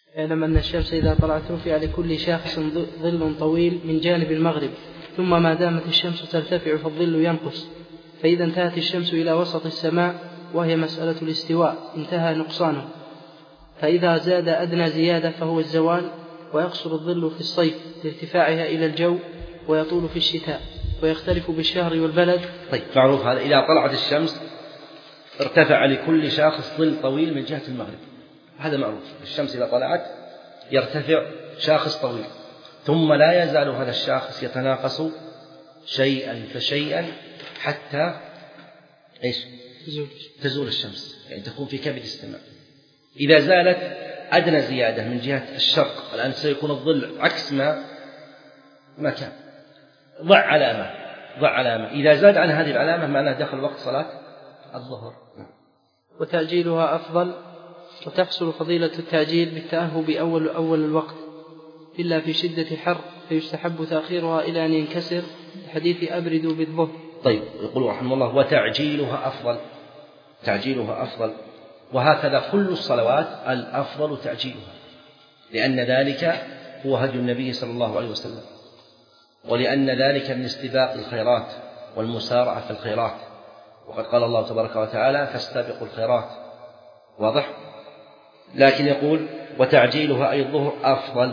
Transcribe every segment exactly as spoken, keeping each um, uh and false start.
اعلم أن الشمس إذا طلعت رفع لكل شاخص ظل طويل من جانب المغرب، ثم ما دامت الشمس ترتفع فالظل ينقص، فإذا انتهت الشمس إلى وسط السماء وهي مسألة الاستواء انتهى نقصانه، فإذا زاد أدنى زيادة فهو الزوال، ويقصر الظل في الصيف لارتفاعها إلى الجو، ويطول في الشتاء، ويختلف بالشهر والبلد. طيب معروف هذا. إذا طلعت الشمس ارتفع لكل شاخص ظل طويل من جهة المغرب، هذا معروف. الشمس إذا طلعت يرتفع شاخص طويل، ثم لا يزال هذا الشاخص يتناقص شيئا فشيئا حتى إيش؟ تزول الشمس، يعني تكون في كبد السماء. إذا زالت أدنى زيادة من جهة الشرق، الآن سيكون الظل عكس ما ما كان، ضع علامة ضع علامة إذا زاد عن هذه العلامة معناه دخل وقت صلاة الظهر. وتعجيلها أفضل، وتحصل فضيلة التعجيل بالتأهب أول أول الوقت إلا في شدة حر، فيستحب تأخيرها إلى أن ينكسر، حديث أبردوا بالظهر. طيب يقول رحمه الله وتعجيلها أفضل، تعجيلها أفضل، وهكذا كل الصلوات الأفضل تعجيلها، لأن ذلك هو هدي النبي صلى الله عليه وسلم، ولأن ذلك من استباق الخيرات والمسارعة في الخيرات، وقد قال الله تبارك وتعالى فاستبقوا الخيرات، واضح؟ لكن يقول وتعجيلها أي الظهر أفضل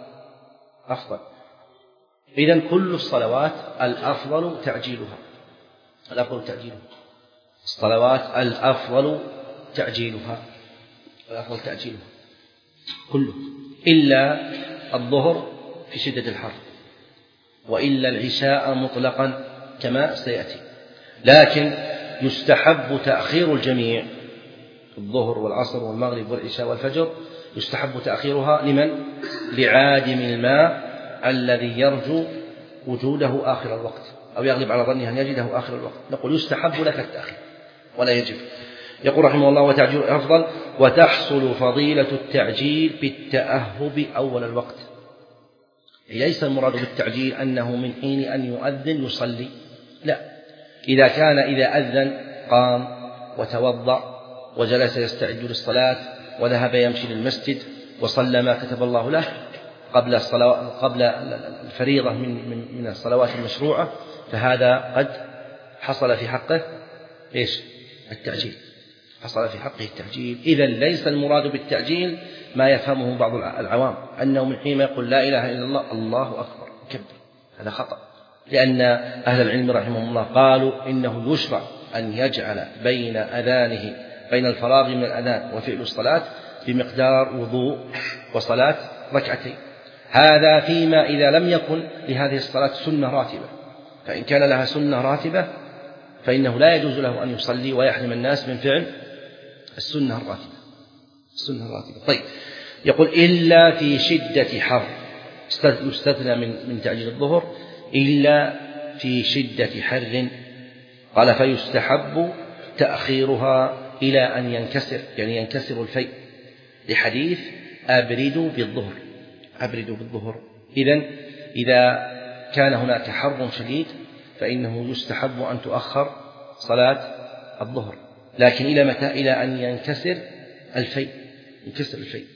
أفضل. إذن كل الصلوات الأفضل تعجيلها، الأفضل تعجيلها، الصلوات الأفضل تعجيلها، الأفضل تعجيلها كله، إلا الظهر في شدة الحر، وإلا العشاء مطلقا كما سيأتي. لكن يستحب تأخير الجميع، الظهر والعصر والمغرب والعشاء والفجر يستحب تأخيرها لمن؟ لعادم الماء الذي يرجو وجوده آخر الوقت، أو يغلب على ظنه أن يجده آخر الوقت، نقول يستحب لك التأخير ولا يجب. يقول رحمه الله وتعجيل أفضل، وتحصل فضيلة التعجيل بالتأهب أول الوقت. ليس المراد بالتعجيل أنه من حين أن يؤذن يصلي، لا، إذا كان إذا أذن قام وتوضأ وجلس يستعد للصلاة وذهب يمشي للمسجد وصلى ما كتب الله له قبل الصلاة قبل الفريضة من من من الصلوات المشروعة، فهذا قد حصل في حقه إيش؟ التعجيل، حصل في حقه التعجيل. إذن ليس المراد بالتعجيل ما يفهمه بعض العوام أنه من حين يقول لا إله إلا الله الله أكبر كبر، هذا خطأ، لأن أهل العلم رحمهم الله قالوا إنه يشرع أن يجعل بين أذانه بين الفراغ من الأذان وفعل الصلاة بمقدار وضوء وصلاة ركعتين، هذا فيما إذا لم يكن لهذه الصلاة سنة راتبة، فإن كان لها سنة راتبة فإنه لا يجوز له أن يصلي ويحرم الناس من فعل السنة الراتبة، السنة الراتبة. طيب يقول إلا في شدة حر، يستثنى من من تعجيل الظهر إلا في شدة حر، قال فيستحب تأخيرها إلى أن ينكسر، يعني ينكسر الفيء، لحديث أبردوا بالظهر، أبردوا بالظهر. إذن إذا كان هناك حر شديد فإنه يستحب أن تؤخر صلاة الظهر، لكن إلى متى؟ إلى أن ينكسر الفيء، ينكسر الفيء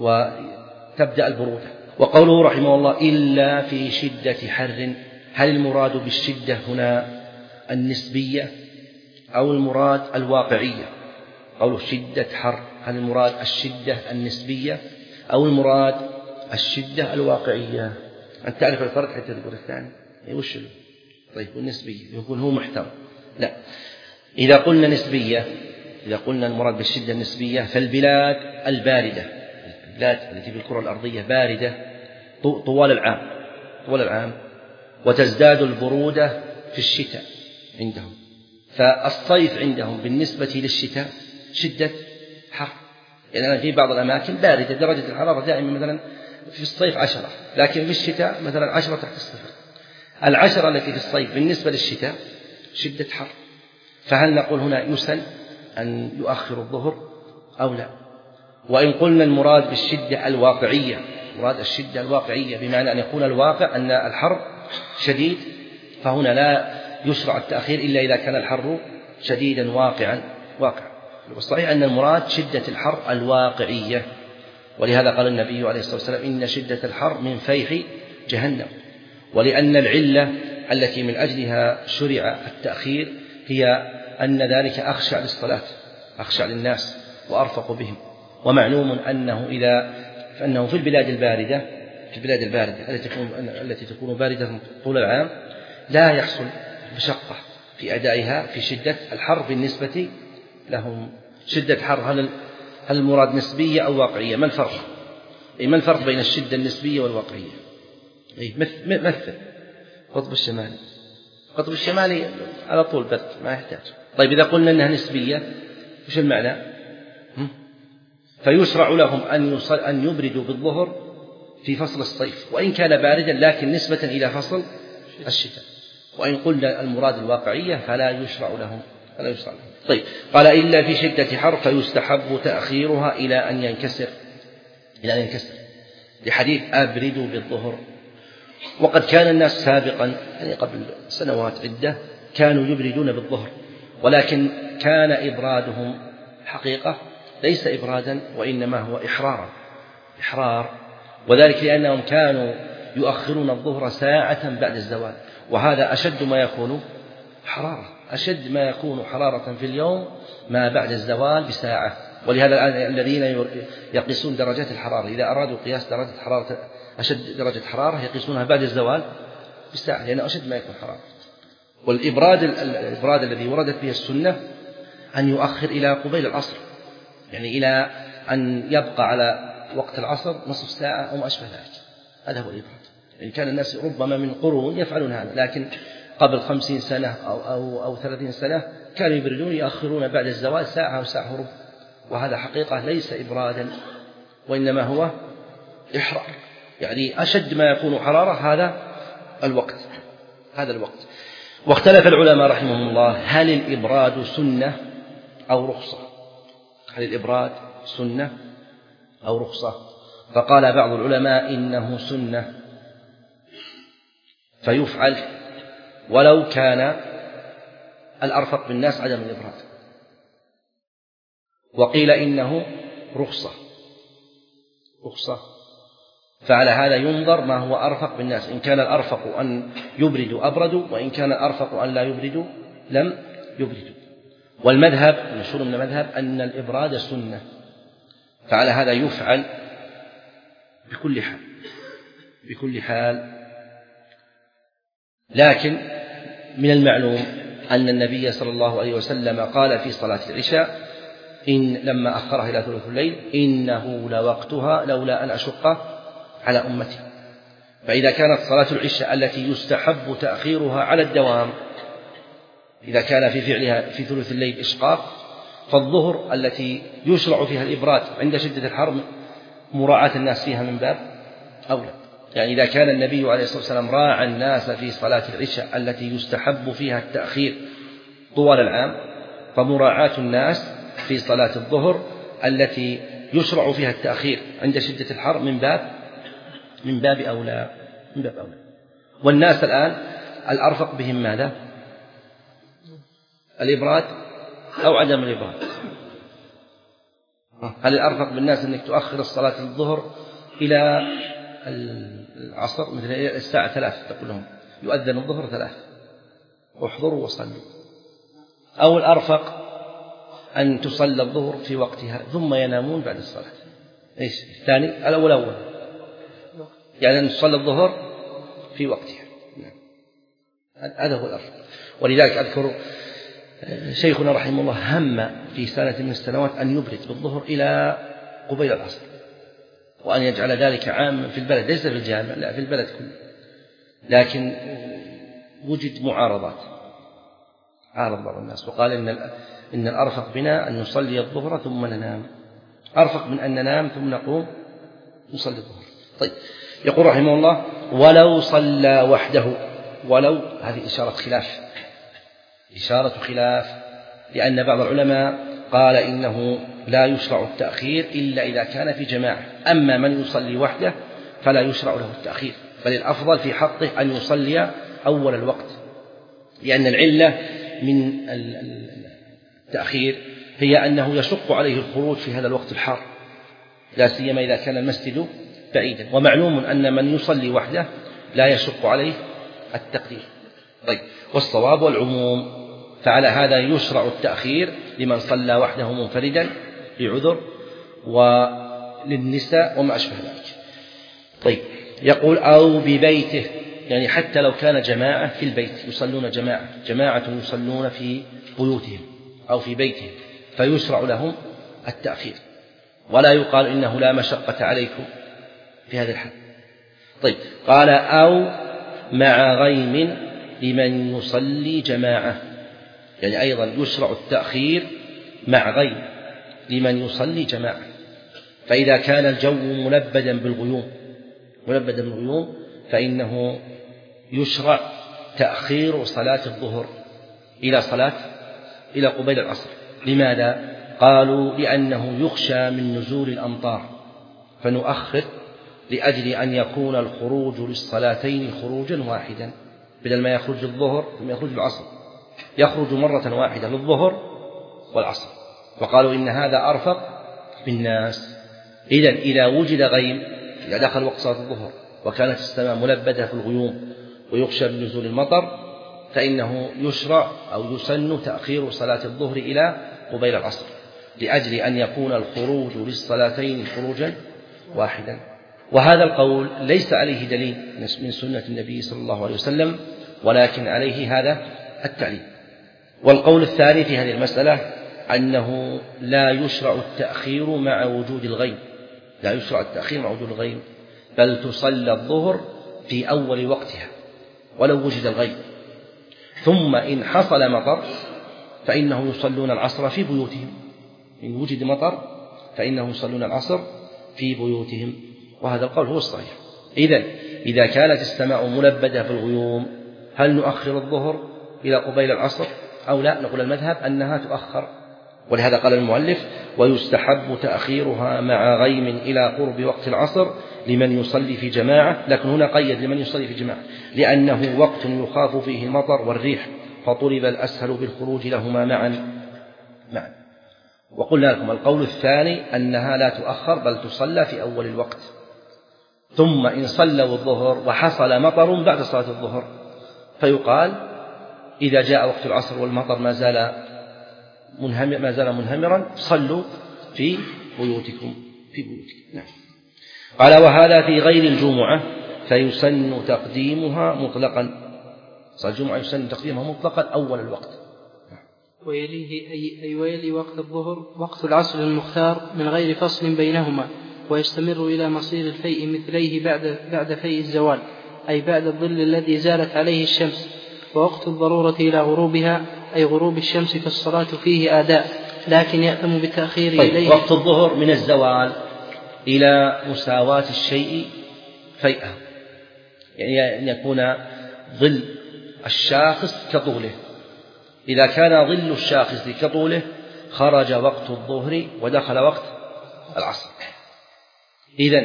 وتبدأ البرودة. وقوله رحمه الله إلا في شدة حر، هل المراد بالشدة هنا النسبية أو المراد الواقعية؟ قوله شدة حر، هل المراد الشدة النسبية أو المراد الشدة الواقعية؟ أنت تعرف الفرق حتى تقول الثاني وش له؟ طيب والنسبية يقول هو محتوى، لا، إذا قلنا نسبية، إذا قلنا المراد بالشدة النسبية فالبلاد الباردة، البلاد التي في الكرة الأرضية باردة طوال العام، طوال العام، وتزداد البرودة في الشتاء عندهم، فالصيف عندهم بالنسبة للشتاء شدة حر، يعني في بعض الأماكن باردة درجة الحرارة دائما مثلا في الصيف عشرة، لكن في الشتاء مثلا عشرة تحت الصفر، العشرة التي في الصيف بالنسبة للشتاء شدة حر، فهل نقول هنا يسن أن يؤخر الظهر أو لا؟ وإن قلنا المراد بالشدة الواقعية، مراد الشدة الواقعية بمعنى أن يكون الواقع أن الحر شديد، فهنا لا يشرع التأخير إلا إذا كان الحر شديدا واقعا واقع. والصحيح أن المراد شدة الحر الواقعية، ولهذا قال النبي عليه الصلاة والسلام إن شدة الحر من فيح جهنم. ولأن العلة التي من أجلها شرع التأخير هي أن ذلك أخشع للصلاة، أخشع للناس وأرفق بهم. ومعلوم أنه إذا فأنه في البلاد الباردة في البلاد الباردة التي تكون التي تكون باردة طول العام لا يحصل مشقة في أدائها في شدة الحر بالنسبة لهم. شدة الحر هل هل المراد نسبية أو واقعية؟ ما الفرق؟ أي ما الفرق بين الشدة النسبية والواقعية؟ أي مثل القطب الشمالي القطب الشمالي على طول برد ما يحتاج. طيب إذا قلنا أنها نسبية وش المعنى؟ فيشرع لهم أن أن يبردوا بالظهر في فصل الصيف وإن كان باردا لكن نسبة إلى فصل الشتاء. وإن قلنا المراد الواقعية فلا يشرع لهم فلا يشرع لهم. طيب قال إلا في شدة حر فيستحب تأخيرها إلى أن ينكسر إلى أن ينكسر لحديث أبردوا بالظهر. وقد كان الناس سابقا يعني قبل سنوات عدة كانوا يبردون بالظهر، ولكن كان إبرادهم حقيقة ليس إبرادا وإنما هو إحرارا إحرار وذلك لأنهم كانوا يؤخرون الظهر ساعة بعد الزوال، وهذا أشد ما يكون حرارة أشد ما يكون حرارة في اليوم ما بعد الزوال بساعة. ولهذا الآن الذين يقيسون درجات الحرارة إذا أرادوا قياس درجة حرارة أشد درجة حرارة يقيسونها بعد الزوال بساعة لأنه أشد ما يكون حرارة. والإبراد الإبراد الذي وردت به السنة أن يؤخر إلى قبيل العصر، يعني إلى أن يبقى على وقت العصر نصف ساعة أو ما أشبه ذلك. هذا هو الإبراد. يعني كان الناس ربما من قرون يفعلون هذا، لكن قبل خمسين سنة أو, أو, أو ثلاثين سنة كانوا يبردون يؤخرون بعد الزوال ساعة أو ساعة وربع، وهذا حقيقة ليس إبرادا وإنما هو إحرار، يعني أشد ما يكون حرارة هذا الوقت هذا الوقت. واختلف العلماء رحمهم الله هل الإبراد سنة أو رخصة هل الإبراد سنة أو رخصة؟ فقال بعض العلماء إنه سنة فيفعل ولو كان الأرفق بالناس عدم الإبراد، وقيل إنه رخصة رخصة فعلى هذا ينظر ما هو أرفق بالناس، إن كان الأرفق أن يبردوا أبردوا، وإن كان الأرفق أن لا يبردوا لم يبردوا. والمذهب المشهور من المذهب أن الإبراد سنة، فعلى هذا يفعل بكل حال بكل حال. لكن من المعلوم أن النبي صلى الله عليه وسلم قال في صلاة العشاء إن لما أخرها إلى ثلث الليل إنه لوقتها لولا أن أشق على أمتي. فإذا كانت صلاة العشاء التي يستحب تأخيرها على الدوام إذا كان في فعلها في ثلث الليل إشقاق، فالظهر التي يشرع فيها الإبراد عند شدة الحر مراعاة الناس فيها من باب أولى. يعني إذا كان النبي عليه الصلاة والسلام راعى الناس في صلاة العشاء التي يستحب فيها التأخير طوال العام، فمراعاة الناس في صلاة الظهر التي يشرع فيها التأخير عند شدة الحر من باب من باب أولى من باب أولى. والناس الآن الأرفق بهم ماذا؟ الإبراد أو عدم الإبراد؟ هل الأرفق بالناس أنك تؤخر الصلاة الظهر إلى العصر مثل الساعة ثلاث تقول لهم يؤذن الظهر ثلاث احضروا وصلوا، أو الأرفق أن تصلى الظهر في وقتها ثم ينامون بعد الصلاة؟ إيش الثاني؟ الأول أول يعني أن تصلى الظهر في وقتها. هذا هو الأرفق. ولذلك أذكر شيخنا رحمه الله هم في سنة من السنوات أن يبرد بالظهر إلى قبيل العصر، وأن يجعل ذلك عام في البلد ليس في الجامع لا في البلد كله، لكن وجد معارضات عارض بعض الناس وقال إن إن الأرفق بنا أن نصلي الظهر ثم ننام، أرفق من أن ننام ثم نقوم نصلي الظهر. طيب يقول رحمه الله ولو صلى وحده، ولو هذه إشارة خلاف إشارة خلاف لأن بعض العلماء قال إنه لا يشرع التأخير إلا إذا كان في جماعة، أما من يصلي وحده فلا يشرع له التأخير، بل الأفضل في حقه أن يصلي أول الوقت، لأن العلة من التأخير هي أنه يشق عليه الخروج في هذا الوقت الحار لا سيما إذا كان المسجد بعيدا. ومعلوم أن من يصلي وحده لا يشق عليه التقدير. طيب، والصواب والعموم، فعلى هذا يشرع التأخير لمن صلى وحده منفردا بعذر، وللنساء وما أشبه ذلك. طيب، يقول أو ببيته، يعني حتى لو كان جماعة في البيت يصلون جماعة جماعة يصلون في بيوتهم أو في بيتهم، فيشرع لهم التأخير، ولا يقال إنه لا مشقة عليكم في هذا الحال. طيب، قال أو مع غيم لمن يصلي جماعة، يعني أيضا يشرع التأخير مع غيم لمن يصلي جماعة. فإذا كان الجو ملبدا بالغيوم ملبدا بالغيوم فإنه يشرع تأخير صلاة الظهر إلى صلاة إلى قبيل العصر. لماذا؟ قالوا لأنه يخشى من نزول الأمطار، فنؤخر لأجل أن يكون الخروج للصلاتين خروجا واحدا، بدل ما يخرج الظهر ثم يخرج العصر، يخرج مرة واحدة للظهر والعصر. وقالوا إن هذا أرفق بالناس. إذن إذا وجد غيم، إذا دخل وقت صلاة الظهر وكانت السماء ملبدة في الغيوم ويخشى من نزول المطر، فإنه يشرع أو يسن تأخير صلاة الظهر إلى قبيل العصر، لأجل أن يكون الخروج للصلاتين خروجا واحدا. وهذا القول ليس عليه دليل من سنة النبي صلى الله عليه وسلم، ولكن عليه هذا التعليل. والقول الثاني في هذه المسألة أنه لا يشرع التأخير مع وجود الغيم، لا يشرع التأخير مع وجود الغيم، بل تصلى الظهر في أول وقتها ولو وجد الغيم، ثم إن حصل مطر فإنهم يصلون العصر في بيوتهم. إن وجد مطر فإنهم يصلون العصر في بيوتهم، وهذا القول هو الصحيح. إذن إذا كانت السماء ملبدة في الغيوم، هل نؤخر الظهر إلى قبيل العصر أو لا؟ نقول المذهب أنها تؤخر، ولهذا قال المؤلف ويستحب تأخيرها مع غيم إلى قرب وقت العصر لمن يصلي في جماعة. لكن هنا قيد لمن يصلي في جماعة لأنه وقت يخاف فيه المطر والريح، فطلب الأسهل بالخروج لهما معا معا. وقلنا لكم القول الثاني أنها لا تؤخر بل تصلى في أول الوقت، ثم إن صلوا الظهر وحصل مطر بعد صلاة الظهر فيقال إذا جاء وقت العصر والمطر ما زال منهمر ما زال منهمرا صلوا في بيوتكم في بيوتكم. نعم. قال وهذا في غير الجمعة فيسن تقديمها مطلقا، صلاة الجمعة يسن تقديمها مطلقا أول الوقت. ويليه أي, أي ويلي وقت الظهر وقت العصر المختار من غير فصل بينهما، ويستمر إلى مصير الفيء مثليه بعد بعد فيء الزوال، أي بعد الظل الذي زالت عليه الشمس. ووقت الضرورة إلى غروبها أي غروب الشمس فالصلاة فيه آداء، لكن يأتم بالتأخير طيب إليه. وقت الظهر من الزوال إلى مساواة الشيء فيئة، يعني أن يكون ظل الشاخص كطوله. إذا كان ظل الشاخص كطوله خرج وقت الظهر ودخل وقت العصر. إذن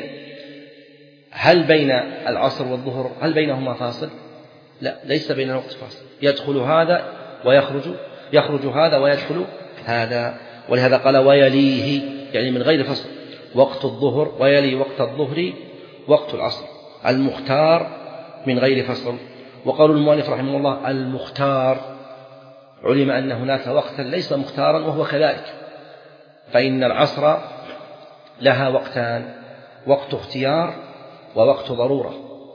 هل بين العصر والظهر هل بينهما فاصل؟ لا، ليس بين الوقت فاصل، يدخل هذا ويخرج يخرج هذا ويدخل هذا. ولهذا قال ويليه، يعني من غير فصل، وقت الظهر ويلي وقت الظهر وقت العصر المختار من غير فصل. وقال المؤلف رحمه الله المختار، علم أن هناك وقتا ليس مختارا وهو كذلك، فإن العصر لها وقتان، وقت اختيار ووقت ضرورة.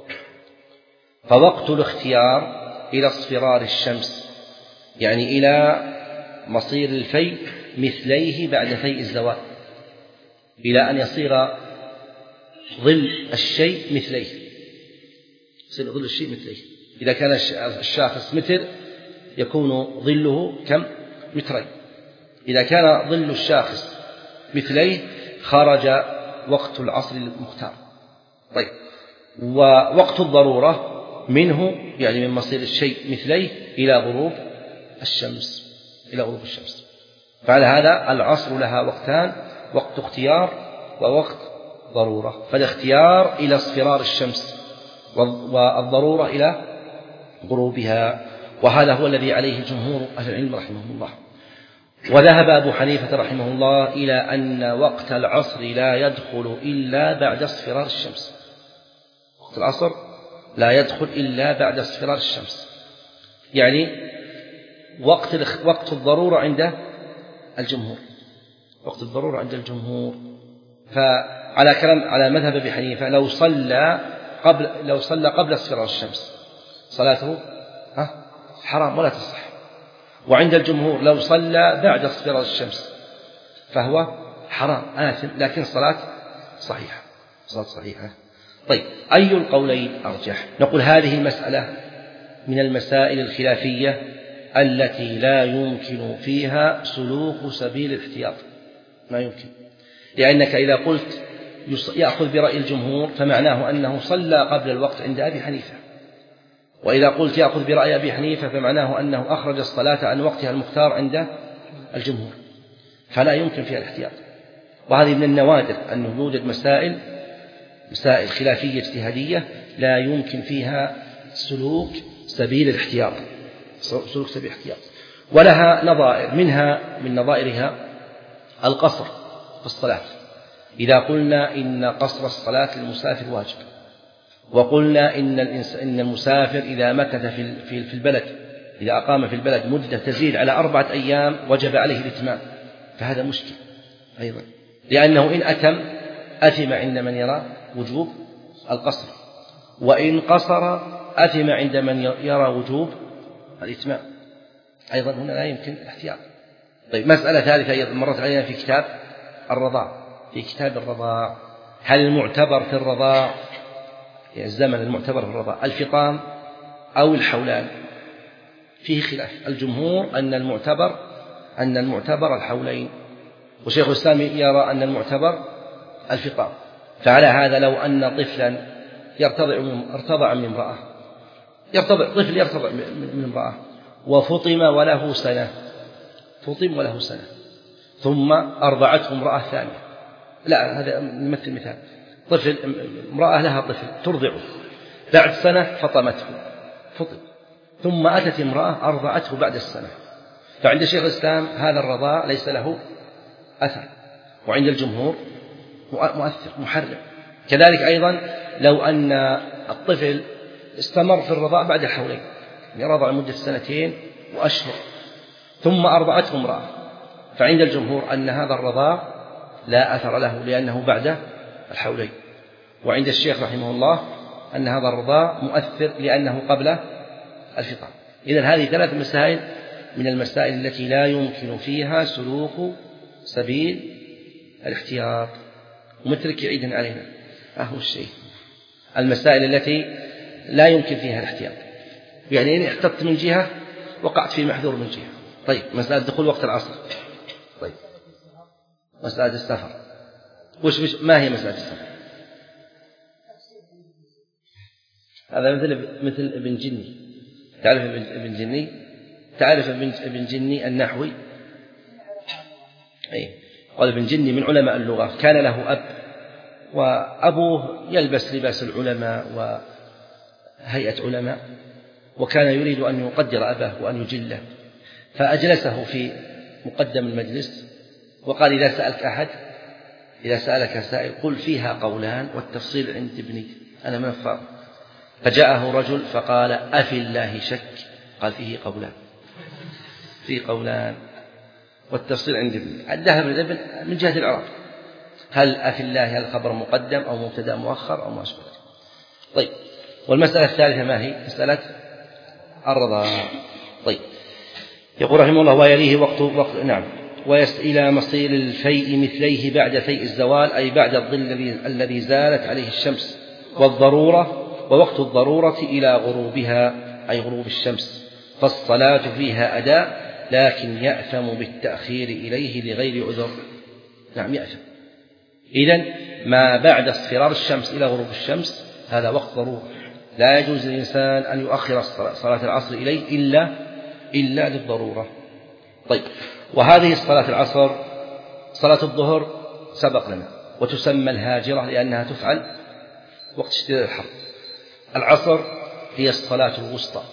فوقت الاختيار إلى اصفرار الشمس، يعني إلى مصير الفيء مثليه بعد فيء الزوال، إلى أن يصير ظل الشيء مثليه، يصير ظل الشيء مثليه. إذا كان الشاخص متر يكون ظله كم؟ مترين. إذا كان ظل الشاخص مثليه خرج وقت العصر المختار. طيب، ووقت الضرورة منه يعني من مصير الشيء مثليه إلى غروب الشمس إلى غروب الشمس. فعلى هذا العصر لها وقتان، وقت اختيار ووقت ضرورة. فالاختيار إلى اصفرار الشمس، والضرورة إلى غروبها، وهذا هو الذي عليه جمهور أهل العلم رحمهم الله. وذهب أبو حنيفة رحمه الله إلى أن وقت العصر لا يدخل إلا بعد اصفرار الشمس. وقت العصر لا يدخل إلا بعد اصفرار الشمس، يعني وقت وقت الضرورة عند الجمهور، وقت الضرورة عند الجمهور. فعلى كلام على مذهب أبي حنيفة لو صلى قبل لو صلى قبل اصفرار الشمس صلاته ها حرام ولا تصح، وعند الجمهور لو صلى بعد اصفرار الشمس فهو حرام آثم، لكن صلاة صحيحة، صلاة صحيحة. طيب، أي القولين أرجح؟ نقول هذه المسألة من المسائل الخلافية التي لا يمكن فيها سلوك سبيل الاحتياط، ما يمكن، لأنك إذا قلت يأخذ برأي الجمهور فمعناه أنه صلى قبل الوقت عند أبي حنيفة، وإذا قلت يأخذ برأي أبي حنيفة فمعناه أنه أخرج الصلاة عن وقتها المختار عند الجمهور، فلا يمكن فيها الاحتياط. وهذه من النوادر أنه يوجد مسائل مسائل خلافية اجتهادية لا يمكن فيها سلوك سبيل الاحتياط، سلوك سبيل الاحتياط، ولها نظائر، منها من نظائرها القصر في الصلاة. إذا قلنا إن قصر الصلاة للمسافر واجب، وقلنا إن إن المسافر إذا مكث في في البلد إذا أقام في البلد مدة تزيد على أربعة أيام وجب عليه الإتمام، فهذا مشكل أيضا، لأنه إن أتم أثم عند من يرى وجوب القصر، وإن قصر أثم عند من يرى وجوب الإتمام، أيضا هنا لا يمكن الاحتياط. طيب، مسألة ثالثة أيضا مرت علينا في كتاب الرضاع، في كتاب الرضاع هل المعتبر في الرضاع يعني الزمن المعتبر في الرضاع الفطام أو الحولان؟ فيه خلاف. الجمهور أن المعتبر أن المعتبر الحولين، وشيخ الإسلام يرى أن المعتبر الفطام. فعلى هذا لو أن طفلا يرتضع ارتضع من امرأة يرتضع طفل يرتضع من امرأة وفطم وله سنة فطم وله سنة ثم أرضعته امرأة ثانية، لا هذا نمثل مثال، طفل امرأة لها طفل ترضعه، بعد سنة فطمته فطم، ثم أتت امرأة أرضعته بعد السنة، فعند شيخ الإسلام هذا الرضاع ليس له أثر، وعند الجمهور مؤثر محرم. كذلك أيضا لو أن الطفل استمر في الرضاع بعد حولين، يعني رضع لمدة سنتين وأشهر ثم أرضعته امرأة، فعند الجمهور أن هذا الرضاع لا أثر له لأنه بعد الحولين، وعند الشيخ رحمه الله أن هذا الرضاع مؤثر لأنه قبل الفطام. إذن هذه ثلاث مسائل من المسائل التي لا يمكن فيها سلوك سبيل الاحتياط. ومترك يعيدن علينا أهو الشيء المسائل التي لا يمكن فيها الاحتياط، يعني إن احتطت من جهة وقعت في محذور من جهة. طيب، مسألة دخول وقت العصر، طيب مسألة السفر، وش ما هي مسألة السفر؟ هذا مثل مثل ابن جني، تعرف ابن جني؟ تعرف ابن جني النحوي؟ أي، قال ابن جني من علماء اللغة، كان له أب وأبوه يلبس لباس العلماء وهيئة علماء، وكان يريد أن يقدر أباه وأن يجله، فأجلسه في مقدم المجلس وقال إذا سألك أحد إذا سألك سائل قل فيها قولان والتفصيل عند ابني أنا من الفاضل. فجاءه رجل فقال أفي الله شك؟ قال فيه قولان فيه قولان والتفصيل عند ابني. عدها من ابن من جهة العراق، هل أفي الله الخبر مقدم أو مبتدأ مؤخر أو ما أشبه. طيب، والمسألة الثالثة ما هي؟ مسألة الرضا. طيب، يقول رحمه الله ويليه وقت, وقت نعم ويس إلى مصير الفيء مثليه بعد فيء الزوال، أي بعد الظل الذي زالت عليه الشمس، والضرورة ووقت الضرورة إلى غروبها أي غروب الشمس، فالصلاة فيها أداء لكن يأثم بالتأخير إليه لغير عذر. نعم يأثم. إذن ما بعد اصفرار الشمس إلى غروب الشمس هذا وقت ضرورة، لا يجوز للإنسان أن يؤخر صلاة العصر إليه إلا إلا للضرورة. طيب، وهذه الصلاة العصر صلاة الظهر سبق لنا وتسمى الهاجرة لأنها تفعل وقت اشتداد الحر. العصر هي الصلاة الوسطى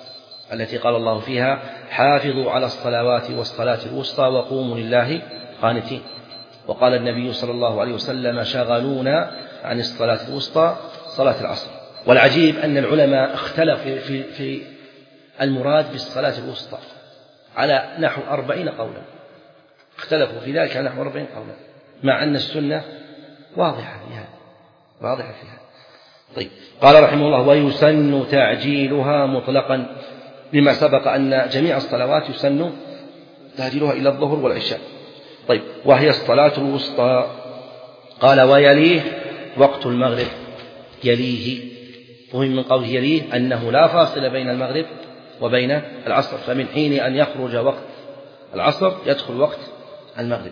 التي قال الله فيها حافظوا على الصلوات والصلاة الوسطى وقوموا لله قانتين. وقال النبي صلى الله عليه وسلم شغلونا عن الصلاة الوسطى صلاة العصر. والعجيب أن العلماء اختلفوا في, في المراد بالصلاة الوسطى على نحو أربعين قولا، اختلفوا في ذلك على نحو أربعين قولا، مع أن السنة واضحة فيها واضحة فيها. طيب، قال رحمه الله ويسن تعجيلها مطلقا، لما سبق أن جميع الصلوات يسن تعجيلها إلى الظهر والعشاء. طيب، وهي الصلاة الوسطى. قال ويليه وقت المغرب، يليه، وهم من قوله يليه أنه لا فاصل بين المغرب وبين العصر، فمن حين أن يخرج وقت العصر يدخل وقت المغرب.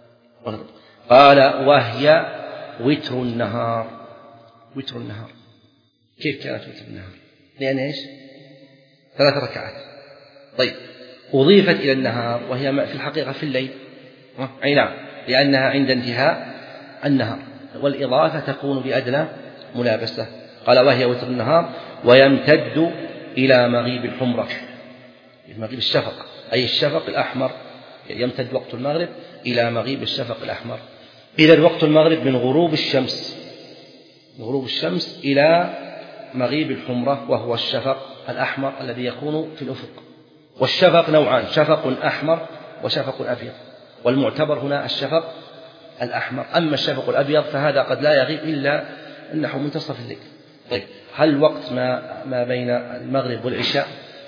قال وهي وتر النهار. وتر النهار كيف كانت وتر النهار؟ لأن إيش؟ ثلاث ركعات. طيب، أضيفت إلى النهار وهي في الحقيقة في الليل، أي نعم، لأنها عند انتهاء النهار، والإضافة تكون بأدنى ملابسة. قال وهي وتر النهار ويمتد إلى مغيب الحمرة، مغيب الشفق، أي الشفق الأحمر، يمتد وقت المغرب إلى مغيب الشفق الأحمر. إذا وقت المغرب من غروب الشمس من غروب الشمس إلى مغيب الحمرة، وهو الشفق الأحمر الذي يكون في الأفق. والشفق نوعان، شفق أحمر وشفق أبيض، والمعتبر هنا الشفق الأحمر. أما الشفق الأبيض فهذا قد لا يغيب إلا نحو منتصف الليل. طيب، هل وقت ما, ما بين المغرب والعشاء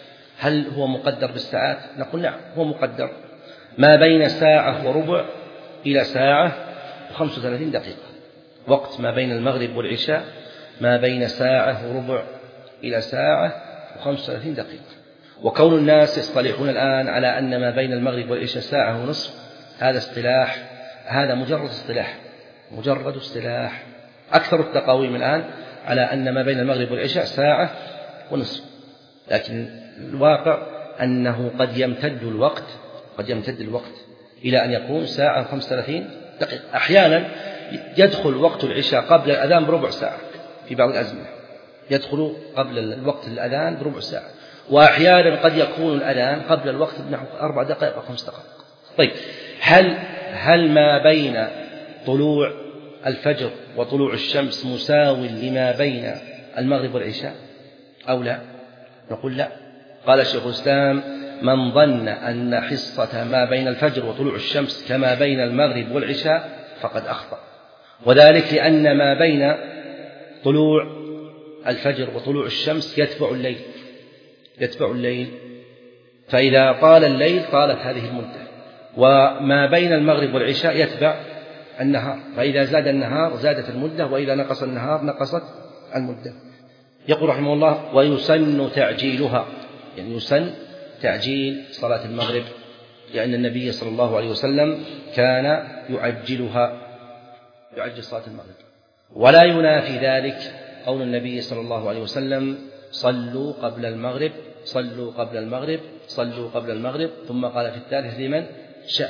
هل هو مقدر بالساعات؟ نقول نعم، هو مقدر، ما بين ساعة وربع إلى ساعة وخمس وثلاثين دقيقة. وقت ما بين المغرب والعشاء ما بين ساعة وربع إلى ساعة وخمس وثلاثين دقيقة. وكون الناس يصطلحون الآن على أن ما بين المغرب والعشاء ساعة ونصف، هذا اصطلاح، هذا مجرد اصطلاح مجرد اصطلاح أكثر التقاويم الآن على أن ما بين المغرب والعشاء ساعة ونصف، لكن الواقع أنه قد يمتد الوقت قد يمتد الوقت إلى أن يكون ساعة وخمس وثلاثين دقيقة. أحيانا يدخل وقت العشاء قبل الأذان بربع ساعة، في بعض الأزمنة يدخل قبل الوقت الأذان بربع ساعة، وأحيانا قد يكون الأذان قبل الوقت بنحو أربع دقائق أو خمس دقائق. طيب، هل هل ما بين طلوع الفجر وطلوع الشمس مساو لما بين المغرب والعشاء أو لا؟ نقول لا. قال شيخ الإسلام من ظن أن حصة ما بين الفجر وطلوع الشمس كما بين المغرب والعشاء فقد أخطأ، وذلك لأن ما بين طلوع الفجر وطلوع الشمس يتبع الليل يتبع الليل فإذا طال الليل طالت هذه المدة، وما بين المغرب والعشاء يتبع النهار، فإذا زاد النهار زادت المدة، وإذا نقص النهار نقصت المدة. يقول رحمه الله ويسن تعجيلها، يعني يسن تعجيل صلاة المغرب، لأن النبي صلى الله عليه وسلم كان يعجلها يعجل صلاة المغرب. ولا ينافي ذلك قول النبي صلى الله عليه وسلم صلوا قبل المغرب صلوا قبل المغرب صلوا قبل المغرب، ثم قال في الثالث لمن شاء،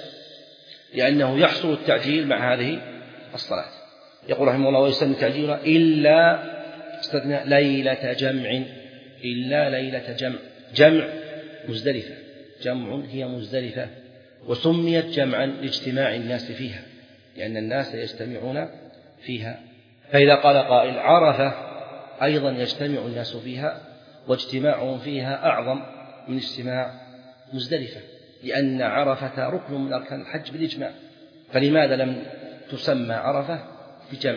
لأنه يحصل التعجيل مع هذه الصلاة. يقول رحمه الله ويسن تعجيلها إلا استثناء ليلة جمع إلا ليلة جمع. جمع مزدلفة، جمع هي مزدلفة، وسميت جمعا لاجتماع الناس فيها، لأن الناس يجتمعون فيها. فإذا قال قائل عرفة أيضا يجتمع الناس فيها، واجتماعهم فيها أعظم من اجتماع مزدلفة، لأن عرفة ركن من أركان الحج بالإجماع، فلماذا لم تسمى عرفة بجمع؟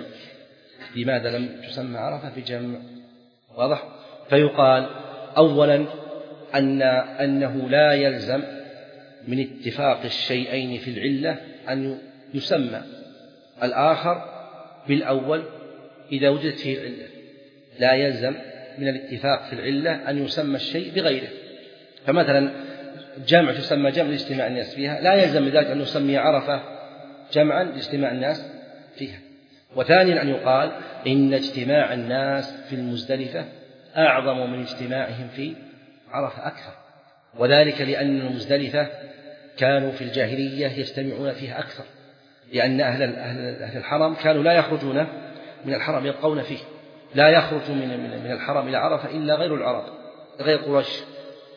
لماذا لم تسمى عرفة بجمع؟ واضح؟ فيقال أولا أن أنه لا يلزم من اتفاق الشيئين في العلة أن يسمى الآخر بالأول إذا وجدت فيه العلة، لا يلزم من الاتفاق في العلة أن يسمى الشيء بغيره. فمثلا جمع تسمى جمع لاجتماع الناس فيها، لا يلزم من ذلك أن يسمي عرفة جمعا لاجتماع الناس فيها. وثانيا أن يقال إن اجتماع الناس في المزدلفة أعظم من اجتماعهم في عرفة أكثر، وذلك لأن المزدلفة كانوا في الجاهلية يجتمعون فيها أكثر، لأن أهل أهل الحرم كانوا لا يخرجون من الحرم، يبقون فيه، لا يخرج من من الحرم إلى عرفة إلا غير العرب غير قريش،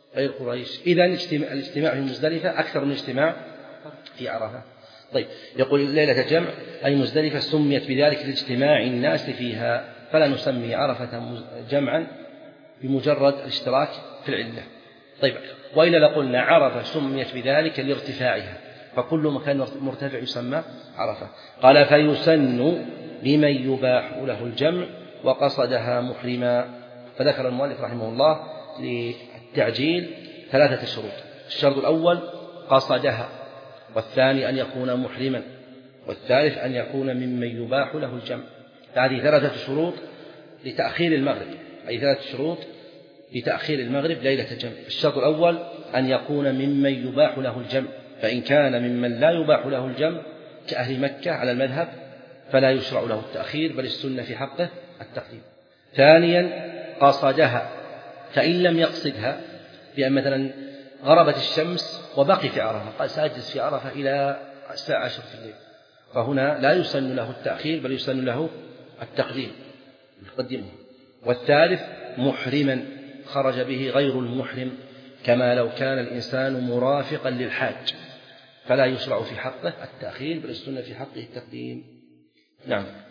غير قريش. إذن الاجتماع في مزدلفة أكثر من الاجتماع في عرفة. طيب، يقول ليلة الجمع أي مزدلفة سميت بذلك لاجتماع الناس فيها، فلا نسمي عرفة جمعا بمجرد الاشتراك في العلة. طيب، وإلا لقلنا عرفة سميت بذلك لارتفاعها، فكل مكان مرتفع يسمى عرفة. قال فيسن لمن يباح له الجمع وقصدها محرما. فذكر المؤلف رحمه الله للتعجيل ثلاثة شروط: الشرط الأول قصدها، والثاني أن يكون محرما، والثالث أن يكون ممن يباح له الجمع. هذه ثلاثة شروط لتأخير المغرب، أي ثلاثة شروط لتأخير المغرب ليلة الجمع. الشرط الأول أن يكون ممن يباح له الجمع، فإن كان ممن لا يباح له الجمع كأهل مكة على المذهب فلا يشرع له التأخير، بل السنة في حقه التقديم. ثانيا قصدها، فإن لم يقصدها، بأن مثلا غربت الشمس وبقي في عرفة، قال سأجلس في عرفة إلى الساعة عشر في الليل، فهنا لا يسن له التأخير بل يسن له التقديم يقدمه. والثالث محرما، خرج به غير المحرم، كما لو كان الإنسان مرافقا للحاج، فلا يشرع في حقه التأخير بل السنة في حقه التقديم. نعم.